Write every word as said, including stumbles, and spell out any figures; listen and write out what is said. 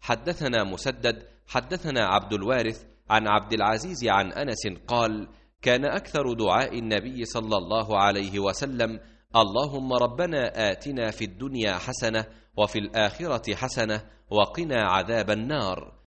حدثنا مسدد حدثنا عبد الوارث عن عبد العزيز عن أنس قال: كان أكثر دعاء النبي صلى الله عليه وسلم: اللهم ربنا آتنا في الدنيا حسنة وفي الآخرة حسنة وقنا عذاب النار.